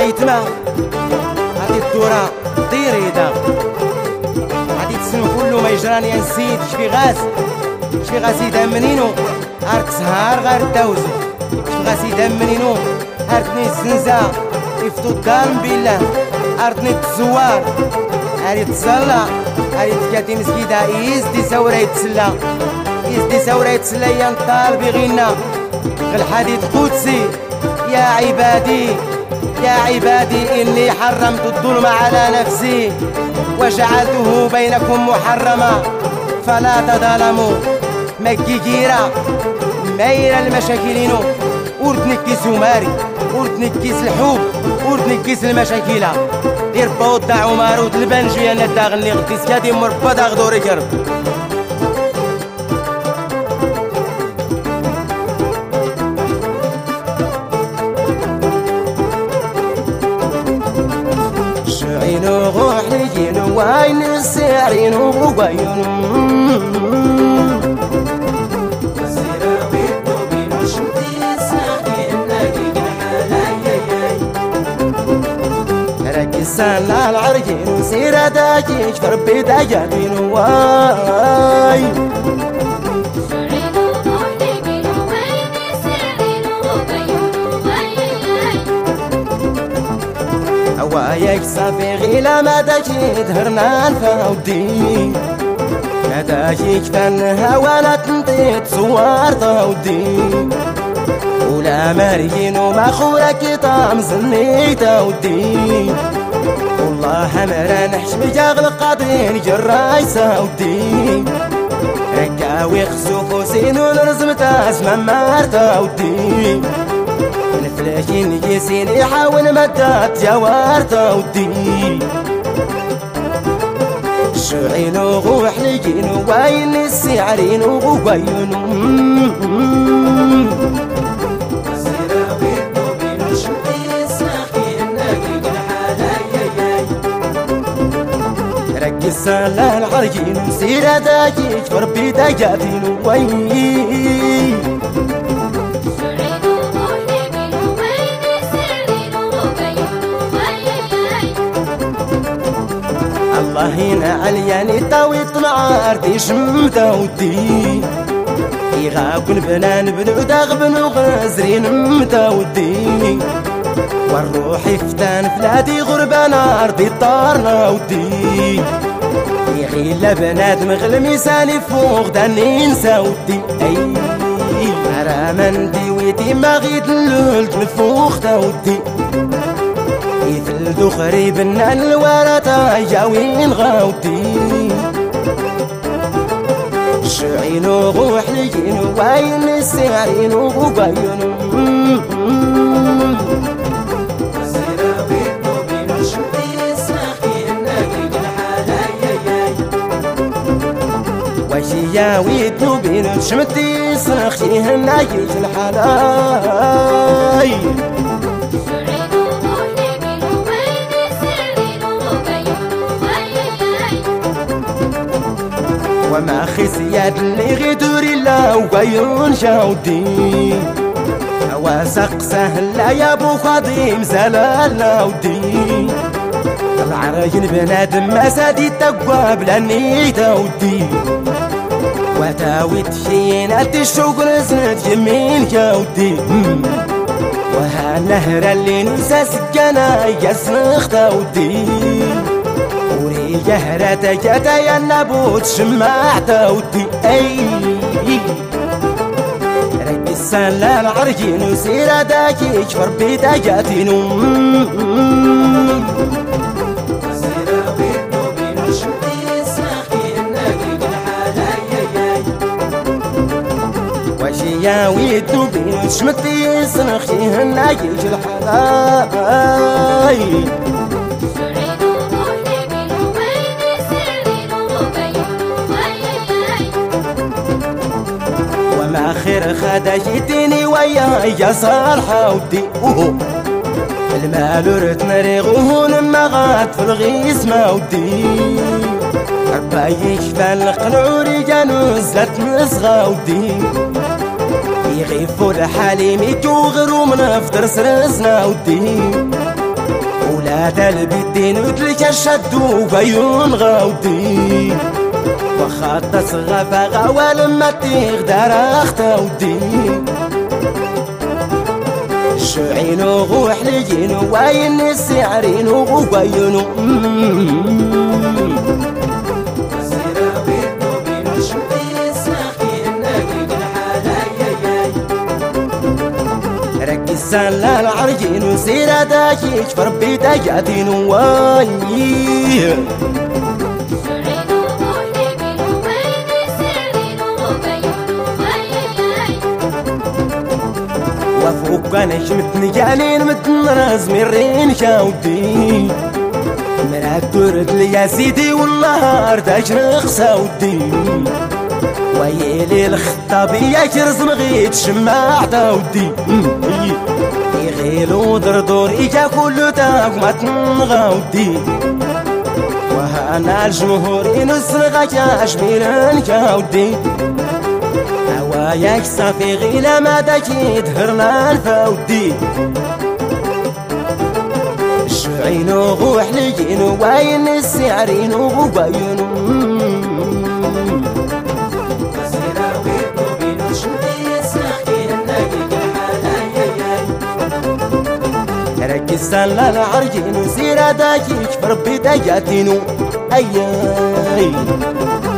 ايتما غادي الدورة ديري دا غادي تسنو كلو ما يجراني يا نسيت شفي غاسي دامنينو عارك سهار غير الدوزو شفي غاسي دامنينو عارتني الزنزة يفتو الدار بالله عارتني التزوار عاري تصلى عاري تكاتي مسكيدة يزدي سورة يتسلى يا نطال بغينا الحديد قدسي يا عبادي إني حرمت الظلم على نفسي وجعلته بينكم محرما فلا تظلموا مكيكيرا مايرا المشاكلينو وردنكيس وماري وردنكيس الحب وردنكيس المشاكل دير بود عمر وتلبنجي انا داغني غدي سكادي مربى داغدوري كرب شعينو روح لينو وين السعرينو وباينو سالا العرجين وسيرة داجيش فربي داجاتين واي شعينو روح لينو وين السعرينو وباينو هوايك صافي غيلا ما داجي دهرنا فاودي ما داجيش فنها ولا تنطيت صوار تاودي ولا مريين وما خورك طعم زني تاودي والله حمرا نحش بجاغ القاضين جراي ساودي ركاوي خسوف وسين ونرزم تاس ممار تاودي الفلاشين يسين يحاول مدات جوار تاودي شعين وغوح لجين وين السعرين وغوين سالا العرجين وسيرة داجيش فربي داجاتين وي شعينو روح لينو وين السعرينو وباينو الله هنا علياني طاوي طلع أرضي شمتا ودي يغاكن بنان بنعود أغبن وغازرين متا ودي والروح فتان فلادي غربان أرضي طارنا ودي يغيلا بنادم غلمي سالي فوق داني نساودي اي رامان ديويتي ما غيد اللولت نفوق تاودي يثلدو خريبنا الورطة جاوين غاودي شعينو غوح لجينو وين السعرينو وباينو يا ويدنو بين شمتي صرختي هنايج الحلاي شعينو روح لينو وين السعرينو وباينو وما خسياد اللي غيدوري لا وباين جاودي واسق سهل يا ابو خادم زلال ودي العراجل بنادم ما سادي تقوى بلاني تودي وتاوي تشين أدي الشوق نسنت يمين كاودي وها النهر اللي نسى سكنا يسنخ تاودي وري جهرتك يا النبوت شماع تاودي اي رك السلا العرجين وسيرة داكي جفر بيداجاتينو يا ويدو بين شمتي صنختي هنايج الحلاي شعينو روح لينو وين السعرينو وباينو وما خير خدا جيتيني وياي صار حودي المال ورث مريغوه لما غاد في الغيس ما ودي رباي يشفى القنعوري جانو زلت مسغا ودي يغيفوا لحالي ميتو غيرو من افطر سرسنا ودي ولاد البيدين ودلك الشدو بيون غاودي وخاطة صغافة غاوة لما تغدر اختا ودي شعينو غوح لجينو وين السعرينو وبينو سلا العرجين وسيرة داكيك فربي داجاتين واي وفوق نجمتني جانين متنرز مرين شاودي مرات تورد لي يا سيدي والنهار تشرق ساودي ويلي الخطابية كرز مغيت شماع داودي يغيلو دردور إجا كله تاك ما تنغاودي وهانا الجمهور ينسرغا كاشميلان كاودي هواياك صافي غيلا ما داكي دهرنا الفاودي شعينو غوح لجينو وين السعرينو وباينو سلا العرجين وسيرة داكيك فربي داجاتينو أياي